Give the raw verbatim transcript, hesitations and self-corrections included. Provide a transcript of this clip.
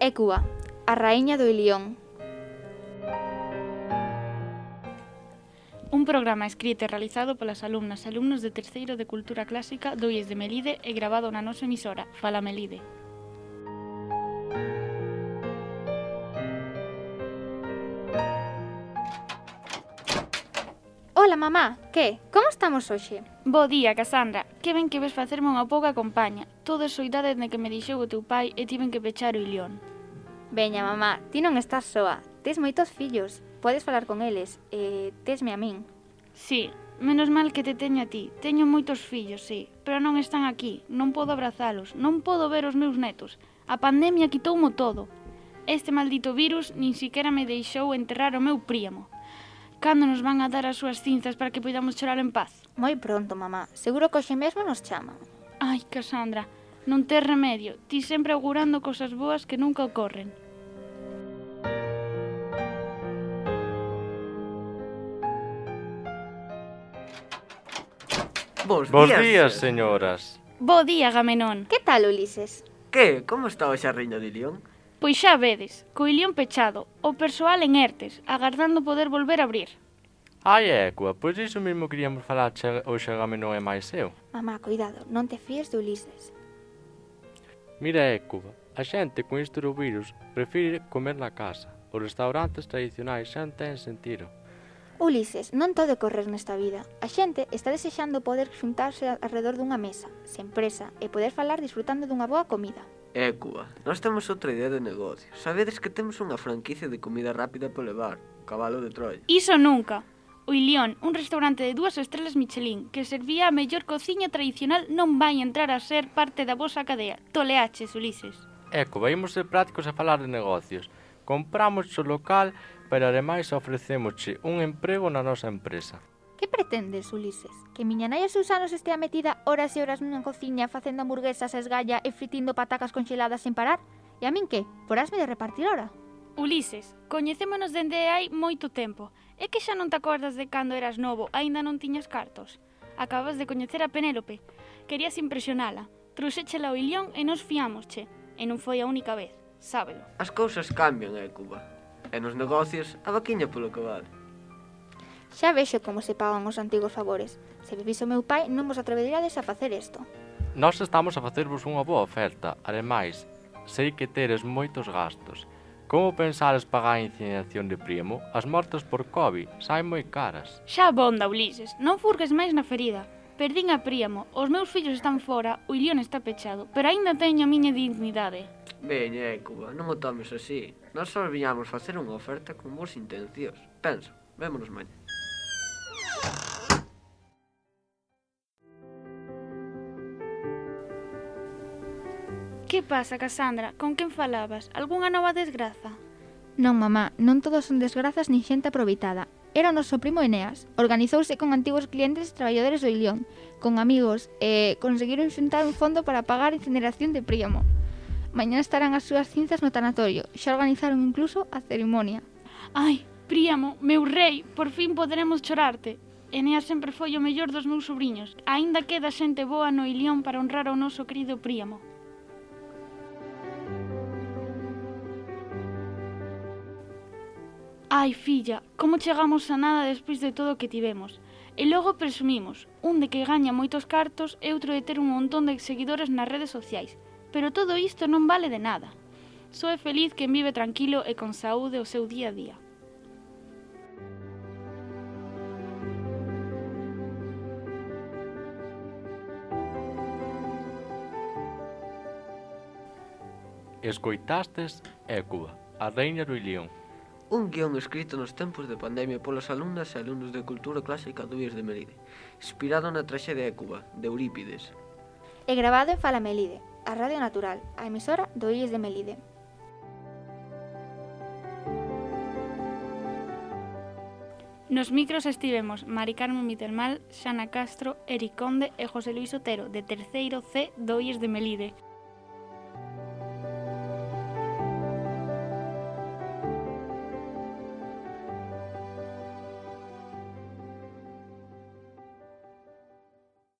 Écuba, a raíña do Ilión. Un programa escrito e realizado polas alumnas e alumnos de terceiro de Cultura Clásica do I E S de Melide e gravado na nosa emisora, Fala Melide. Ola, mamá, que? Como estamos hoxe? Bo día, Casandra. Que ben que ves facerme unha pouca compaña. Toda a soidade de que me deixou o teu pai e tiven que pechar o Ilión. Veña, mamá, ti non estás soa. Tes moitos fillos. Podes falar con eles. E tesme a min. Sí, menos mal que te teño a ti. Teño moitos fillos, sí, pero non están aquí. Non podo abrazalos, non podo ver os meus netos. A pandemia quitoumo todo. Este maldito virus nin siquiera me deixou enterrar o meu príamo. Cando nos van a dar as súas cinzas para que podamos chorar en paz? Moi pronto, mamá. Seguro que hoxe mesmo nos chaman. Ai, Casandra, non tes remedio. Ti sempre augurando cosas boas que nunca ocorren. Bos, Bos días, días, eh. señoras. Bo día, Agamenón. Que tal, Ulises? Que? Como está hoxe a reiña de Ilión? Pois xa vedes, co Ilión pechado, o persoal en ERTES, agardando poder volver a abrir. Ai, Écuba, pois iso mesmo queríamos falar che, hoxe Agamenón e máis eu. Mamá, cuidado, non te fíes de Ulises. Mira, Écuba, a xente con isto do virus prefire comer na casa. Os restaurantes tradicionais xa non ten sentido. Ulises, non todo correr nesta vida. A xente está desexando poder xuntarse alrededor dunha mesa, sen presa, e poder falar disfrutando dunha boa comida. Écuba, nós temos outra idea de negocio. Sabedes que temos unha franquicia de comida rápida para levar, o Cabalo de Troia. Iso nunca. O Ilión, un restaurante de dúas estrelas Michelin que servía a mellor cociña tradicional, non vai entrar a ser parte da vosa cadea. Toleaches, Ulises. Écuba, imos ser prácticos a falar de negocios. Compramos o local, pero ademais ofrecémosche un emprego na nosa empresa. Que pretendes, Ulises? Que miña nai aos seus anos estea metida horas e horas nunha cociña facendo hamburguesas a esgalla e fritindo patacas conxeladas sen parar? E a min que? Porásme de repartir hora? Ulises, coñecémonos dende hai moito tempo. É que xa non te acordas de cando eras novo, aínda non tiñas cartos? Acabas de coñecer a Penélope. Querías impresionala. Trouxéchela ao Ilión e nos fiámosche. E non foi a única vez, sábelo. As cousas cambian, Écuba. E nos negocios, a vaquiña polo que vale. Xa vexo como se pagan os antigos favores. Se vivís o meu pai, non vos atreveríades a facer isto. Nós estamos a facervos unha boa oferta. Ademais, sei que teres moitos gastos. Como pensades pagar a incineración de Príamo? As mortes por COVID saen moi caras. Xa abonda, Ulises, non furgues máis na ferida. Perdín a Príamo, os meus fillos están fora, o Ilión está pechado, pero aínda teño a miña dignidade. Veña, Écuba, non o tomes así. Nós só viñamos facer unha oferta con boas intencións. Pensa, vémonos mañá. Que pasa, Casandra? Con quen falabas? Algúnha nova desgraza? Non, mamá, non todos son desgrazas nin xente aproveitada. Era o noso primo Eneas. Organizouse con antigos clientes e traballadores do Ilión, con amigos, e conseguiron xuntar un fondo para pagar a incineración de Príamo. Mañá estarán as súas cinzas no tanatorio. Xa organizaron incluso a ceremonia. Ai, Príamo, meu rei, por fin poderemos chorarte. Eneas sempre foi o mellor dos meus sobrinhos. Aínda queda xente boa no Ilión para honrar ao noso querido Príamo. Ai, filla, como chegamos a nada despois de todo o que tivemos? E logo presumimos, un de que gaña moitos cartos e outro de ter un montón de seguidores nas redes sociais. Pero todo isto non vale de nada. Só é feliz quen vive tranquilo e con saúde o seu día a día. Escoitastes Écuba, a reiña do Ilión. Un guión escrito nos tempos de pandemia polas alumnas e alumnos de Cultura Clásica do I E S de Melide, inspirado na traxedia Écuba, de Eurípides. E gravado en Fala Melide, a Radio Natural, a emisora do I E S de Melide. Nos micros estivemos Mari Carmen Mitelmal, Xana Castro, Eric Conde e José Luis Otero, de terceiro C do I E S de Melide.